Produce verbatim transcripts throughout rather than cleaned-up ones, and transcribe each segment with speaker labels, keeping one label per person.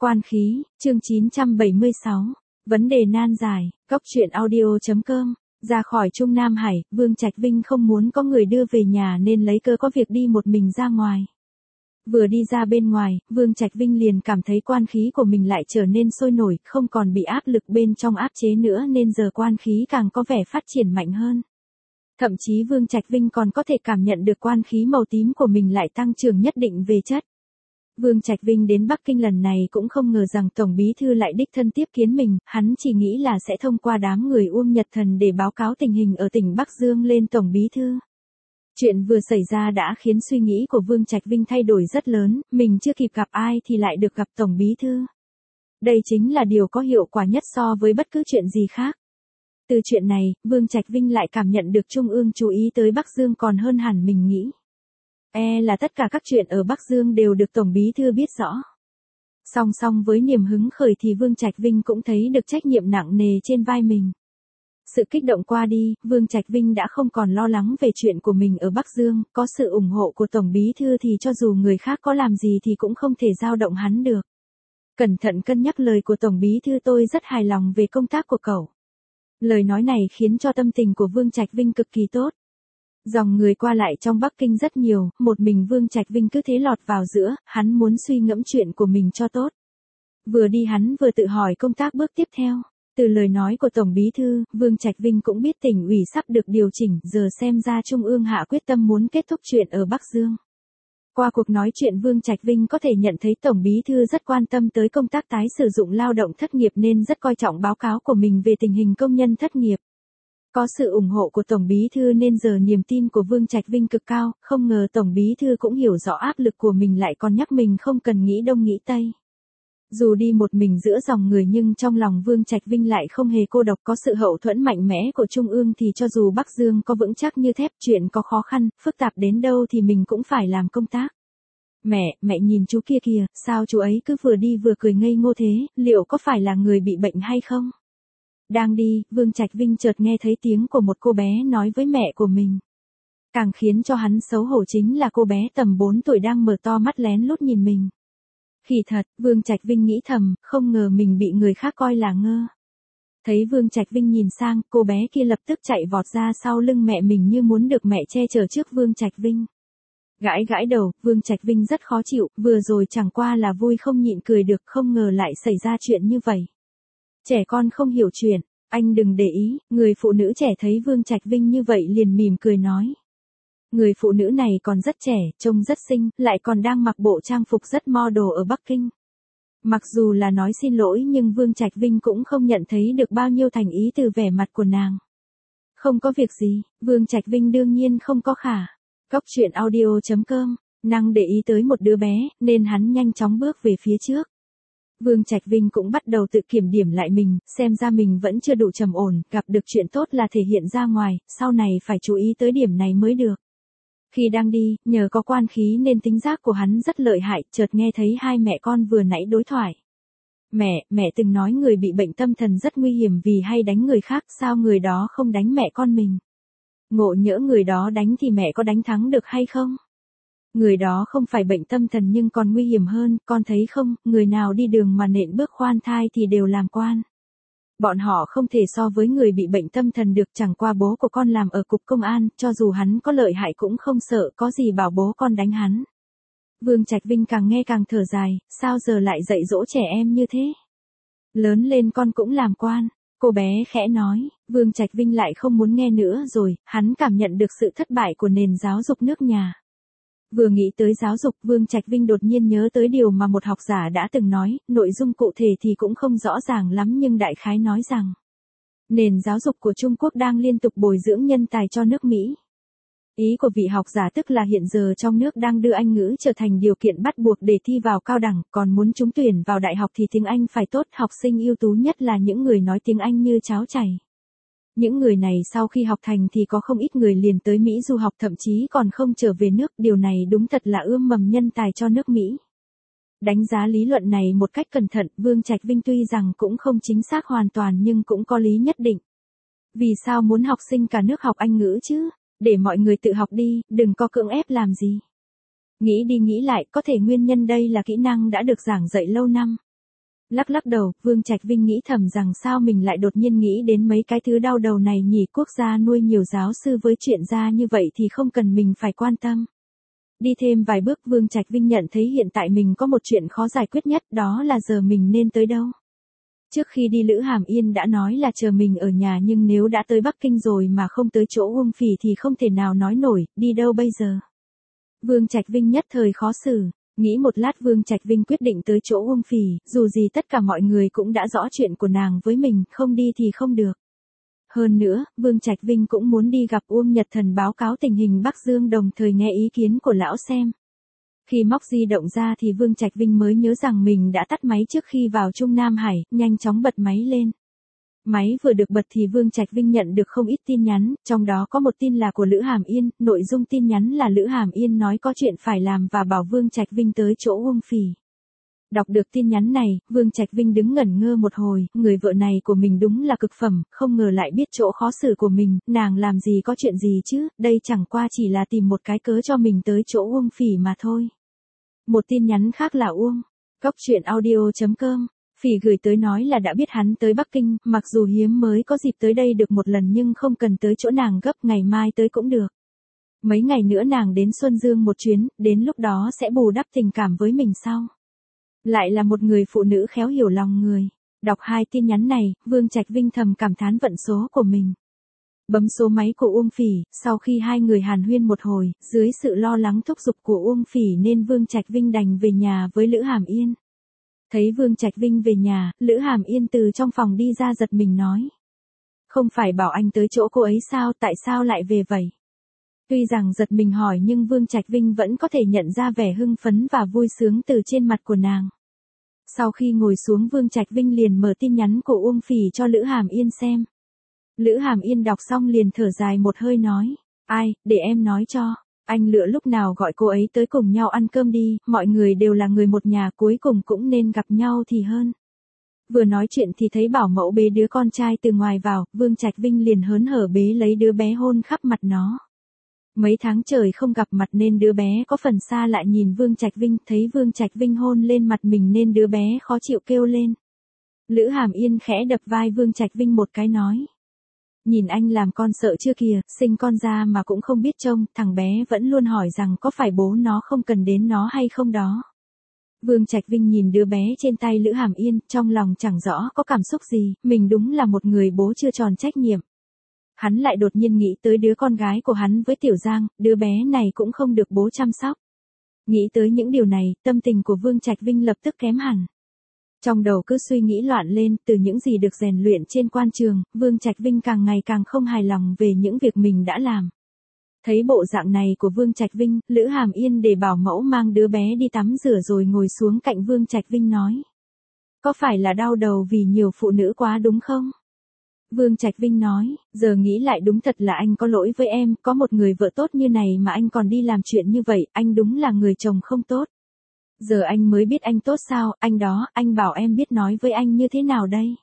Speaker 1: Quan khí, chương chín trăm bảy mươi sáu. Vấn đề nan giải, góc truyện audio.com. Ra khỏi Trung Nam Hải, Vương Trạch Vinh không muốn có người đưa về nhà nên lấy cơ có việc đi một mình ra ngoài. Vừa đi ra bên ngoài, Vương Trạch Vinh liền cảm thấy quan khí của mình lại trở nên sôi nổi, không còn bị áp lực bên trong áp chế nữa nên giờ quan khí càng có vẻ phát triển mạnh hơn. Thậm chí Vương Trạch Vinh còn có thể cảm nhận được quan khí màu tím của mình lại tăng trưởng nhất định về chất. Vương Trạch Vinh đến Bắc Kinh lần này cũng không ngờ rằng Tổng Bí Thư lại đích thân tiếp kiến mình, hắn chỉ nghĩ là sẽ thông qua đám người Uông Nhật Thần để báo cáo tình hình ở tỉnh Bắc Dương lên Tổng Bí Thư. Chuyện vừa xảy ra đã khiến suy nghĩ của Vương Trạch Vinh thay đổi rất lớn, mình chưa kịp gặp ai thì lại được gặp Tổng Bí Thư. Đây chính là điều có hiệu quả nhất so với bất cứ chuyện gì khác. Từ chuyện này, Vương Trạch Vinh lại cảm nhận được Trung ương chú ý tới Bắc Dương còn hơn hẳn mình nghĩ. E là tất cả các chuyện ở Bắc Dương đều được Tổng Bí Thư biết rõ. Song song với niềm hứng khởi thì Vương Trạch Vinh cũng thấy được trách nhiệm nặng nề trên vai mình. Sự kích động qua đi, Vương Trạch Vinh đã không còn lo lắng về chuyện của mình ở Bắc Dương, có sự ủng hộ của Tổng Bí Thư thì cho dù người khác có làm gì thì cũng không thể dao động hắn được. Cẩn thận cân nhắc lời của Tổng Bí Thư, tôi rất hài lòng về công tác của cậu. Lời nói này khiến cho tâm tình của Vương Trạch Vinh cực kỳ tốt. Dòng người qua lại trong Bắc Kinh rất nhiều, một mình Vương Trạch Vinh cứ thế lọt vào giữa, hắn muốn suy ngẫm chuyện của mình cho tốt. Vừa đi hắn vừa tự hỏi công tác bước tiếp theo. Từ lời nói của Tổng Bí Thư, Vương Trạch Vinh cũng biết tỉnh ủy sắp được điều chỉnh, giờ xem ra Trung ương hạ quyết tâm muốn kết thúc chuyện ở Bắc Dương. Qua cuộc nói chuyện Vương Trạch Vinh có thể nhận thấy Tổng Bí Thư rất quan tâm tới công tác tái sử dụng lao động thất nghiệp nên rất coi trọng báo cáo của mình về tình hình công nhân thất nghiệp. Có sự ủng hộ của Tổng Bí Thư nên giờ niềm tin của Vương Trạch Vinh cực cao, không ngờ Tổng Bí Thư cũng hiểu rõ áp lực của mình lại còn nhắc mình không cần nghĩ đông nghĩ tây. Dù đi một mình giữa dòng người nhưng trong lòng Vương Trạch Vinh lại không hề cô độc, có sự hậu thuẫn mạnh mẽ của Trung ương thì cho dù Bắc Dương có vững chắc như thép, chuyện có khó khăn, phức tạp đến đâu thì mình cũng phải làm công tác. Mẹ, mẹ nhìn chú kia kìa, sao chú ấy cứ vừa đi vừa cười ngây ngô thế, liệu có phải là người bị bệnh hay không? Đang đi, Vương Trạch Vinh chợt nghe thấy tiếng của một cô bé nói với mẹ của mình. Càng khiến cho hắn xấu hổ chính là cô bé tầm bốn tuổi đang mở to mắt lén lút nhìn mình. Khỉ thật, Vương Trạch Vinh nghĩ thầm, không ngờ mình bị người khác coi là ngơ. Thấy Vương Trạch Vinh nhìn sang, cô bé kia lập tức chạy vọt ra sau lưng mẹ mình như muốn được mẹ che chở trước Vương Trạch Vinh. Gãi gãi đầu, Vương Trạch Vinh rất khó chịu, vừa rồi chẳng qua là vui không nhịn cười được, không ngờ lại xảy ra chuyện như vậy. Trẻ con không hiểu chuyện, anh đừng để ý, người phụ nữ trẻ thấy Vương Trạch Vinh như vậy liền mỉm cười nói. Người phụ nữ này còn rất trẻ, trông rất xinh, lại còn đang mặc bộ trang phục rất model ở Bắc Kinh. Mặc dù là nói xin lỗi nhưng Vương Trạch Vinh cũng không nhận thấy được bao nhiêu thành ý từ vẻ mặt của nàng. Không có việc gì, Vương Trạch Vinh đương nhiên không có khả. Góc truyện audio.com, năng để ý tới một đứa bé, nên hắn nhanh chóng bước về phía trước. Vương Trạch Vinh cũng bắt đầu tự kiểm điểm lại mình, xem ra mình vẫn chưa đủ trầm ổn, gặp được chuyện tốt là thể hiện ra ngoài, sau này phải chú ý tới điểm này mới được. Khi đang đi, nhờ có quan khí nên tính giác của hắn rất lợi hại, chợt nghe thấy hai mẹ con vừa nãy đối thoại. Mẹ, mẹ từng nói người bị bệnh tâm thần rất nguy hiểm vì hay đánh người khác, sao người đó không đánh mẹ con mình? Ngộ nhỡ người đó đánh thì mẹ có đánh thắng được hay không? Người đó không phải bệnh tâm thần nhưng còn nguy hiểm hơn, con thấy không, người nào đi đường mà nện bước khoan thai thì đều làm quan. Bọn họ không thể so với người bị bệnh tâm thần được, chẳng qua bố của con làm ở cục công an, cho dù hắn có lợi hại cũng không sợ, có gì bảo bố con đánh hắn. Vương Trạch Vinh càng nghe càng thở dài, sao giờ lại dạy dỗ trẻ em như thế? Lớn lên con cũng làm quan, cô bé khẽ nói, Vương Trạch Vinh lại không muốn nghe nữa rồi, hắn cảm nhận được sự thất bại của nền giáo dục nước nhà. Vừa nghĩ tới giáo dục, Vương Trạch Vinh đột nhiên nhớ tới điều mà một học giả đã từng nói, nội dung cụ thể thì cũng không rõ ràng lắm nhưng đại khái nói rằng nền giáo dục của Trung Quốc đang liên tục bồi dưỡng nhân tài cho nước Mỹ. Ý của vị học giả tức là hiện giờ trong nước đang đưa Anh ngữ trở thành điều kiện bắt buộc để thi vào cao đẳng, còn muốn trúng tuyển vào đại học thì tiếng Anh phải tốt, học sinh ưu tú nhất là những người nói tiếng Anh như cháo chảy. Những người này sau khi học thành thì có không ít người liền tới Mỹ du học, thậm chí còn không trở về nước, điều này đúng thật là ươm mầm nhân tài cho nước Mỹ. Đánh giá lý luận này một cách cẩn thận, Vương Trạch Vinh tuy rằng cũng không chính xác hoàn toàn nhưng cũng có lý nhất định. Vì sao muốn học sinh cả nước học Anh ngữ chứ? Để mọi người tự học đi, đừng có cưỡng ép làm gì. Nghĩ đi nghĩ lại, có thể nguyên nhân đây là kỹ năng đã được giảng dạy lâu năm. Lắc lắc đầu, Vương Trạch Vinh nghĩ thầm rằng sao mình lại đột nhiên nghĩ đến mấy cái thứ đau đầu này nhỉ, quốc gia nuôi nhiều giáo sư với chuyện gia như vậy thì không cần mình phải quan tâm. Đi thêm vài bước Vương Trạch Vinh nhận thấy hiện tại mình có một chuyện khó giải quyết nhất, đó là giờ mình nên tới đâu. Trước khi đi Lữ Hàm Yên đã nói là chờ mình ở nhà, nhưng nếu đã tới Bắc Kinh rồi mà không tới chỗ Uông Phỉ thì không thể nào nói nổi, đi đâu bây giờ. Vương Trạch Vinh nhất thời khó xử, nghĩ một lát Vương Trạch Vinh quyết định tới chỗ Uông Phỉ, dù gì tất cả mọi người cũng đã rõ chuyện của nàng với mình, không đi thì không được. Hơn nữa, Vương Trạch Vinh cũng muốn đi gặp Uông Nhật Thần báo cáo tình hình Bắc Dương, đồng thời nghe ý kiến của lão xem. Khi móc di động ra thì Vương Trạch Vinh mới nhớ rằng mình đã tắt máy trước khi vào Trung Nam Hải, nhanh chóng bật máy lên. Máy vừa được bật thì Vương Trạch Vinh nhận được không ít tin nhắn, trong đó có một tin là của Lữ Hàm Yên, nội dung tin nhắn là Lữ Hàm Yên nói có chuyện phải làm và bảo Vương Trạch Vinh tới chỗ Uông Phỉ. Đọc được tin nhắn này, Vương Trạch Vinh đứng ngẩn ngơ một hồi, người vợ này của mình đúng là cực phẩm, không ngờ lại biết chỗ khó xử của mình, nàng làm gì có chuyện gì chứ, đây chẳng qua chỉ là tìm một cái cớ cho mình tới chỗ Uông Phỉ mà thôi. Một tin nhắn khác là Uông, Cóc Truyện Audio chấm com, Phỉ gửi tới nói là đã biết hắn tới Bắc Kinh, mặc dù hiếm mới có dịp tới đây được một lần nhưng không cần tới chỗ nàng gấp, ngày mai tới cũng được. Mấy ngày nữa nàng đến Xuân Dương một chuyến, đến lúc đó sẽ bù đắp tình cảm với mình sau. Lại là một người phụ nữ khéo hiểu lòng người. Đọc hai tin nhắn này, Vương Trạch Vinh thầm cảm thán vận số của mình. Bấm số máy của Uông Phỉ, sau khi hai người hàn huyên một hồi, dưới sự lo lắng thúc giục của Uông Phỉ nên Vương Trạch Vinh đành về nhà với Lữ Hàm Yên. Thấy Vương Trạch Vinh về nhà, Lữ Hàm Yên từ trong phòng đi ra giật mình nói. Không phải bảo anh tới chỗ cô ấy sao, tại sao lại về vậy? Tuy rằng giật mình hỏi nhưng Vương Trạch Vinh vẫn có thể nhận ra vẻ hưng phấn và vui sướng từ trên mặt của nàng. Sau khi ngồi xuống Vương Trạch Vinh liền mở tin nhắn của Uông Phỉ cho Lữ Hàm Yên xem. Lữ Hàm Yên đọc xong liền thở dài một hơi nói, ai, để em nói cho, anh lựa lúc nào gọi cô ấy tới cùng nhau ăn cơm đi, mọi người đều là người một nhà, cuối cùng cũng nên gặp nhau thì hơn. Vừa nói chuyện thì thấy bảo mẫu bế đứa con trai từ ngoài vào, Vương Trạch Vinh liền hớn hở bế lấy đứa bé hôn khắp mặt nó. Mấy tháng trời không gặp mặt nên đứa bé có phần xa lại nhìn Vương Trạch Vinh, thấy Vương Trạch Vinh hôn lên mặt mình nên đứa bé khó chịu kêu lên. Lữ Hàm Yên khẽ đập vai Vương Trạch Vinh một cái nói. Nhìn anh làm con sợ chưa kìa, sinh con ra mà cũng không biết trông, thằng bé vẫn luôn hỏi rằng có phải bố nó không cần đến nó hay không đó. Vương Trạch Vinh nhìn đứa bé trên tay Lữ Hàm Yên, trong lòng chẳng rõ có cảm xúc gì, mình đúng là một người bố chưa tròn trách nhiệm. Hắn lại đột nhiên nghĩ tới đứa con gái của hắn với Tiểu Giang, đứa bé này cũng không được bố chăm sóc. Nghĩ tới những điều này, tâm tình của Vương Trạch Vinh lập tức kém hẳn. Trong đầu cứ suy nghĩ loạn lên, từ những gì được rèn luyện trên quan trường, Vương Trạch Vinh càng ngày càng không hài lòng về những việc mình đã làm. Thấy bộ dạng này của Vương Trạch Vinh, Lữ Hàm Yên để bảo mẫu mang đứa bé đi tắm rửa rồi ngồi xuống cạnh Vương Trạch Vinh nói. Có phải là đau đầu vì nhiều phụ nữ quá đúng không? Vương Trạch Vinh nói, giờ nghĩ lại đúng thật là anh có lỗi với em, có một người vợ tốt như này mà anh còn đi làm chuyện như vậy, anh đúng là người chồng không tốt. Giờ anh mới biết anh tốt sao, anh đó, anh bảo em biết nói với anh như thế nào đây?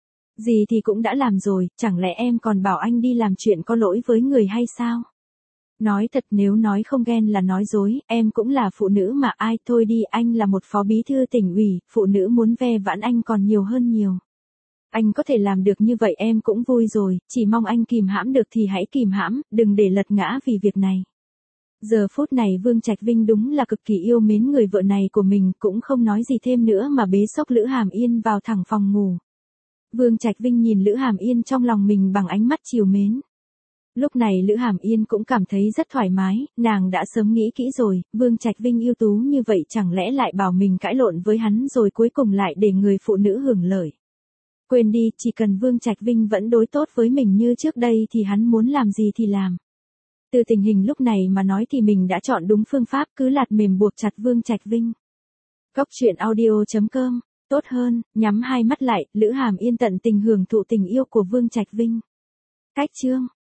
Speaker 1: Gì thì cũng đã làm rồi, chẳng lẽ em còn bảo anh đi làm chuyện có lỗi với người hay sao? Nói thật nếu nói không ghen là nói dối, em cũng là phụ nữ mà ai, thôi đi, anh là một phó bí thư tỉnh ủy, phụ nữ muốn ve vãn anh còn nhiều hơn nhiều. Anh có thể làm được như vậy em cũng vui rồi, chỉ mong anh kìm hãm được thì hãy kìm hãm, đừng để lật ngã vì việc này. Giờ phút này Vương Trạch Vinh đúng là cực kỳ yêu mến người vợ này của mình, cũng không nói gì thêm nữa mà bế xốc Lữ Hàm Yên vào thẳng phòng ngủ. Vương Trạch Vinh nhìn Lữ Hàm Yên trong lòng mình bằng ánh mắt trìu mến. Lúc này Lữ Hàm Yên cũng cảm thấy rất thoải mái, nàng đã sớm nghĩ kỹ rồi, Vương Trạch Vinh ưu tú như vậy chẳng lẽ lại bảo mình cãi lộn với hắn rồi cuối cùng lại để người phụ nữ hưởng lợi. Quên đi, chỉ cần Vương Trạch Vinh vẫn đối tốt với mình như trước đây thì hắn muốn làm gì thì làm. Từ tình hình lúc này mà nói thì mình đã chọn đúng phương pháp, cứ lạt mềm buộc chặt Vương Trạch Vinh. Cóc Truyện Audio chấm com, tốt hơn, nhắm hai mắt lại, Lữ Hàm Yên tận tình hưởng thụ tình yêu của Vương Trạch Vinh. Cách chương